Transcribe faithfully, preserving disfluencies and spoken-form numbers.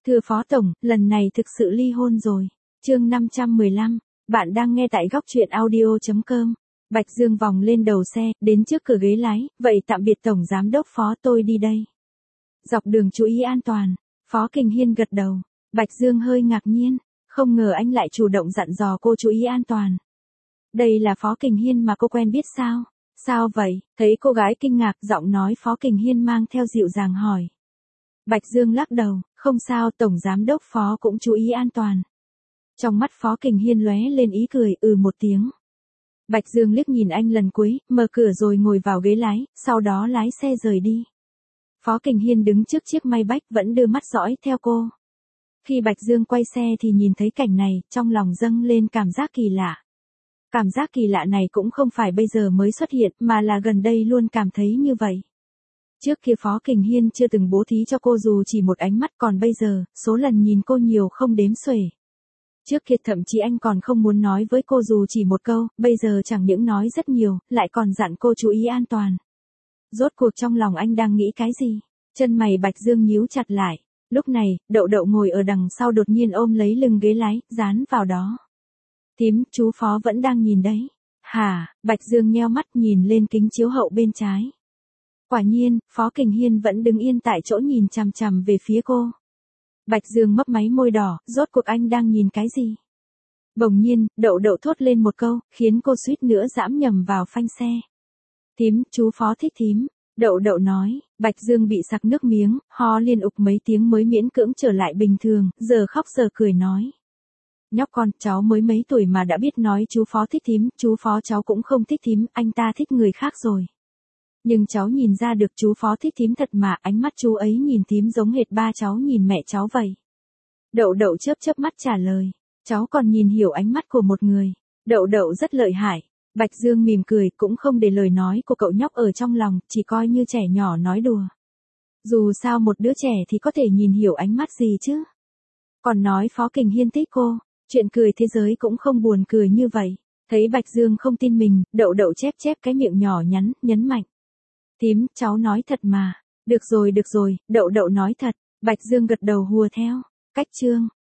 Thưa Phó Tổng, lần này thực sự ly hôn rồi. Chương năm trăm mười lăm, bạn đang nghe tại góc truyện audio chấm com. Bạch Dương vòng lên đầu xe, đến trước cửa ghế lái, vậy tạm biệt Tổng Giám đốc Phó, tôi đi đây. Dọc đường chú ý an toàn. Phó Kình Hiên gật đầu. Bạch Dương hơi ngạc nhiên, không ngờ anh lại chủ động dặn dò cô chú ý an toàn. Đây là Phó Kình Hiên mà cô quen biết sao? Sao vậy? Thấy cô gái kinh ngạc, giọng nói Phó Kình Hiên mang theo dịu dàng hỏi. Bạch Dương lắc đầu, không sao, Tổng Giám đốc Phó cũng chú ý an toàn. Trong mắt Phó Kình Hiên lóe lên ý cười, ừ một tiếng. Bạch Dương liếc nhìn anh lần cuối, mở cửa rồi ngồi vào ghế lái, sau đó lái xe rời đi. Phó Kình Hiên đứng trước chiếc Maybach vẫn đưa mắt dõi theo cô. Khi Bạch Dương quay xe thì nhìn thấy cảnh này, trong lòng dâng lên cảm giác kỳ lạ. Cảm giác kỳ lạ này cũng không phải bây giờ mới xuất hiện, mà là gần đây luôn cảm thấy như vậy. Trước kia Phó Kình Hiên chưa từng bố thí cho cô dù chỉ một ánh mắt, còn bây giờ, số lần nhìn cô nhiều không đếm xuể. Trước kia thậm chí anh còn không muốn nói với cô dù chỉ một câu, bây giờ chẳng những nói rất nhiều, lại còn dặn cô chú ý an toàn. Rốt cuộc trong lòng anh đang nghĩ cái gì? Chân mày Bạch Dương nhíu chặt lại. Lúc này, Đậu Đậu ngồi ở đằng sau đột nhiên ôm lấy lưng ghế lái, dán vào đó. Thím, chú Phó vẫn đang nhìn đấy. Hả? Bạch Dương nheo mắt nhìn lên kính chiếu hậu bên trái. Quả nhiên, Phó Kình Hiên vẫn đứng yên tại chỗ nhìn chằm chằm về phía cô. Bạch Dương mấp máy môi đỏ, rốt cuộc anh đang nhìn cái gì? Bỗng nhiên, Đậu Đậu thốt lên một câu, khiến cô suýt nữa giẫm nhầm vào phanh xe. Thím, chú Phó thích thím. Đậu Đậu nói. Bạch Dương bị sặc nước miếng, ho liên ục mấy tiếng mới miễn cưỡng trở lại bình thường, giờ khóc giờ cười nói. Nhóc con, cháu mới mấy tuổi mà đã biết nói chú Phó thích thím, chú Phó cháu cũng không thích thím, anh ta thích người khác rồi. Nhưng cháu nhìn ra được chú Phó thích thím thật mà, ánh mắt chú ấy nhìn thím giống hệt ba cháu nhìn mẹ cháu vậy. Đậu Đậu chớp chớp mắt trả lời, cháu còn nhìn hiểu ánh mắt của một người. Đậu Đậu rất lợi hại. Bạch Dương mỉm cười, cũng không để lời nói của cậu nhóc ở trong lòng, chỉ coi như trẻ nhỏ nói đùa. Dù sao một đứa trẻ thì có thể nhìn hiểu ánh mắt gì chứ. Còn nói Phó Kình Hiên thích cô, chuyện cười thế giới cũng không buồn cười như vậy. Thấy Bạch Dương không tin mình, Đậu Đậu chép chép cái miệng nhỏ nhắn, nhấn mạnh. Thím, cháu nói thật mà. Được rồi được rồi, Đậu Đậu nói thật. Bạch Dương gật đầu hùa theo. Cách chương